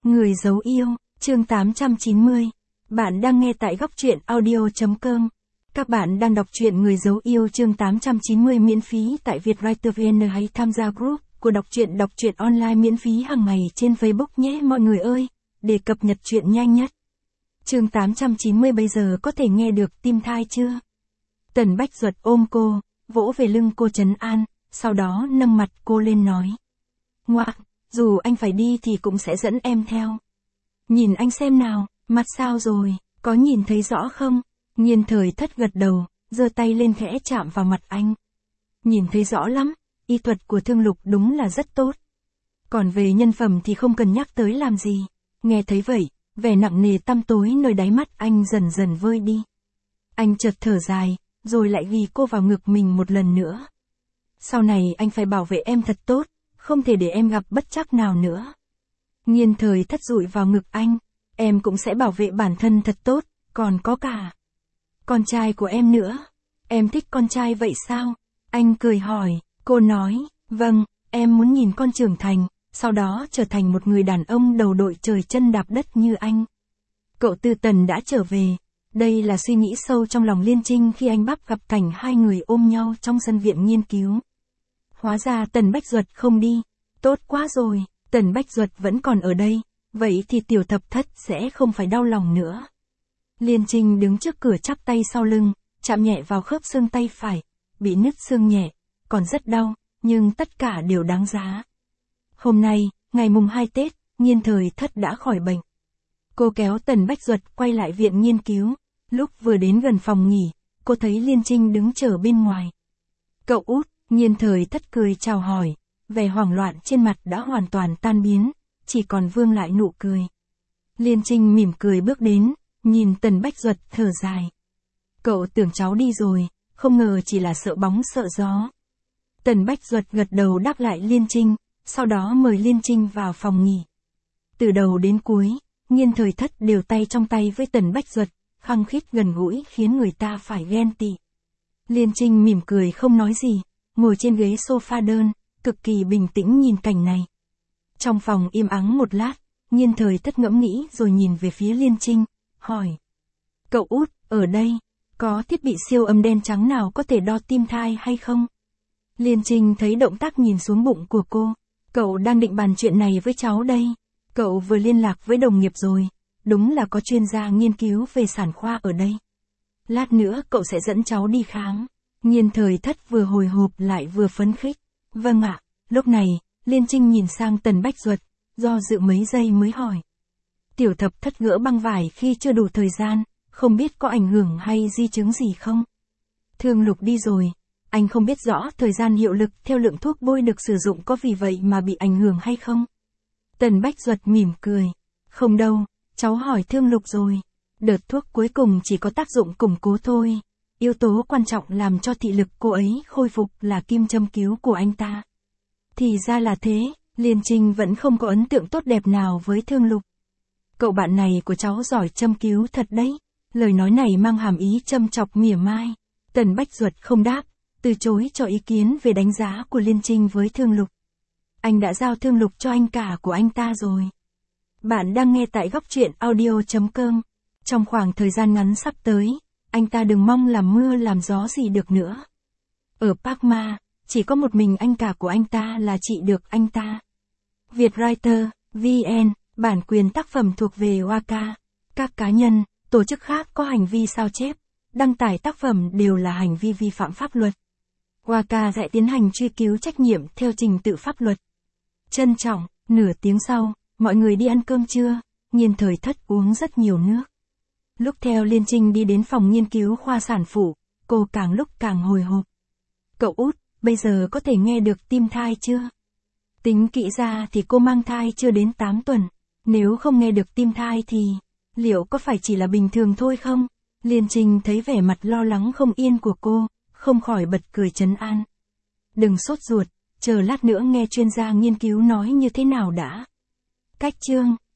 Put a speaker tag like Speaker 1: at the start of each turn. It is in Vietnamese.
Speaker 1: Người giấu yêu, chương 890. Bạn đang nghe tại góc truyện audio.com. Các bạn đang đọc truyện Người giấu yêu chương 890 miễn phí tại Vietwriter VN, hãy tham gia group của đọc truyện online miễn phí hàng ngày trên Facebook nhé mọi người ơi, để cập nhật truyện nhanh nhất. Chương 890 bây giờ có thể nghe được tim thai chưa? Tần Bách Duật ôm cô, vỗ về lưng cô trấn an, sau đó nâng mặt cô lên nói. Ngoạc, dù anh phải đi thì cũng sẽ dẫn em theo. Nhìn anh xem nào, mặt sao rồi, có nhìn thấy rõ không? Nhiên Thời Thất gật đầu, giơ tay lên khẽ chạm vào mặt anh. Nhìn thấy rõ lắm, y thuật của Thương Lục đúng là rất tốt. Còn về nhân phẩm thì không cần nhắc tới làm gì. Nghe thấy vậy, vẻ nặng nề tăm tối nơi đáy mắt anh dần dần vơi đi. Anh chợt thở dài, rồi lại ghi cô vào ngực mình một lần nữa. Sau này anh phải bảo vệ em thật tốt, không thể để em gặp bất trắc nào nữa. Nhiên Thời Thất dụi vào ngực anh, em cũng sẽ bảo vệ bản thân thật tốt, còn có cả con trai của em nữa. Em thích con trai vậy sao? Anh cười hỏi, cô nói, vâng, em muốn nhìn con trưởng thành, sau đó trở thành một người đàn ông đầu đội trời chân đạp đất như anh. Cậu Tư Tần đã trở về. Đây là suy nghĩ sâu trong lòng Liên Trinh khi anh bắt gặp cảnh hai người ôm nhau trong sân viện nghiên cứu. Hóa ra Tần Bách Duật không đi. Tốt quá rồi, Tần Bách Duật vẫn còn ở đây, vậy thì Tiểu Thập Thất sẽ không phải đau lòng nữa. Liên Trinh đứng trước cửa chắp tay sau lưng, chạm nhẹ vào khớp xương tay phải, bị nứt xương nhẹ, còn rất đau, nhưng tất cả đều đáng giá. Hôm nay, ngày mùng 2 Tết, Nhiên Thời Thất đã khỏi bệnh. Cô kéo Tần Bách Duật quay lại viện nghiên cứu, lúc vừa đến gần phòng nghỉ, cô thấy Liên Trinh đứng chờ bên ngoài. Cậu út, Nhiên Thời Thất cười chào hỏi, vẻ hoảng loạn trên mặt đã hoàn toàn tan biến, chỉ còn vương lại nụ cười. Liên Trinh mỉm cười bước đến, nhìn Tần Bách Duật thở dài. Cậu tưởng cháu đi rồi, không ngờ chỉ là sợ bóng sợ gió. Tần Bách Duật gật đầu đáp lại Liên Trinh, sau đó mời Liên Trinh vào phòng nghỉ. Từ đầu đến cuối, Nhiên Thời Thất đều tay trong tay với Tần Bách Duật, khăng khít gần gũi khiến người ta phải ghen tị. Liên Trinh mỉm cười không nói gì, ngồi trên ghế sofa đơn, cực kỳ bình tĩnh nhìn cảnh này. Trong phòng im ắng một lát, Nhiên Thời Thất ngẫm nghĩ rồi nhìn về phía Liên Trinh, hỏi. Cậu út, ở đây, có thiết bị siêu âm đen trắng nào có thể đo tim thai hay không? Liên Trinh thấy động tác nhìn xuống bụng của cô. Cậu đang định bàn chuyện này với cháu đây. Cậu vừa liên lạc với đồng nghiệp rồi, đúng là có chuyên gia nghiên cứu về sản khoa ở đây. Lát nữa cậu sẽ dẫn cháu đi khám. Nhiên Thời Thất vừa hồi hộp lại vừa phấn khích. Vâng ạ, lúc này, Liên Trinh nhìn sang Tần Bách Duật, do dự mấy giây mới hỏi. Tiểu Thập Thất gỡ băng vải khi chưa đủ thời gian, không biết có ảnh hưởng hay di chứng gì không? Thương Lục đi rồi, anh không biết rõ thời gian hiệu lực theo lượng thuốc bôi được sử dụng có vì vậy mà bị ảnh hưởng hay không? Tần Bách Duật mỉm cười. Không đâu, cháu hỏi Thương Lục rồi. Đợt thuốc cuối cùng chỉ có tác dụng củng cố thôi. Yếu tố quan trọng làm cho thị lực cô ấy khôi phục là kim châm cứu của anh ta. Thì ra là thế, Liên Trinh vẫn không có ấn tượng tốt đẹp nào với Thương Lục. Cậu bạn này của cháu giỏi châm cứu thật đấy. Lời nói này mang hàm ý châm chọc mỉa mai. Tần Bách Duật không đáp, từ chối cho ý kiến về đánh giá của Liên Trinh với Thương Lục. Anh đã giao Thương Lục cho anh cả của anh ta rồi. Bạn đang nghe tại góc truyện audio.com. Trong khoảng thời gian ngắn sắp tới, anh ta đừng mong làm mưa làm gió gì được nữa. Ở Park Ma, chỉ có một mình anh cả của anh ta là trị được anh ta. Vietwriter, VN, bản quyền tác phẩm thuộc về Waka. Các cá nhân, tổ chức khác có hành vi sao chép, đăng tải tác phẩm đều là hành vi vi phạm pháp luật. Waka sẽ tiến hành truy cứu trách nhiệm theo trình tự pháp luật. Trân trọng, nửa tiếng sau, mọi người đi ăn cơm trưa, Nhiên Thời Thất uống rất nhiều nước. Lúc theo Liên Trinh đi đến phòng nghiên cứu khoa sản phụ, cô càng lúc càng hồi hộp. Cậu út, bây giờ có thể nghe được tim thai chưa? Tính kỹ ra thì cô mang thai chưa đến 8 tuần. Nếu không nghe được tim thai thì, liệu có phải chỉ là bình thường thôi không? Liên Trinh thấy vẻ mặt lo lắng không yên của cô, không khỏi bật cười trấn an. Đừng sốt ruột, chờ lát nữa nghe chuyên gia nghiên cứu nói như thế nào đã. Cách chương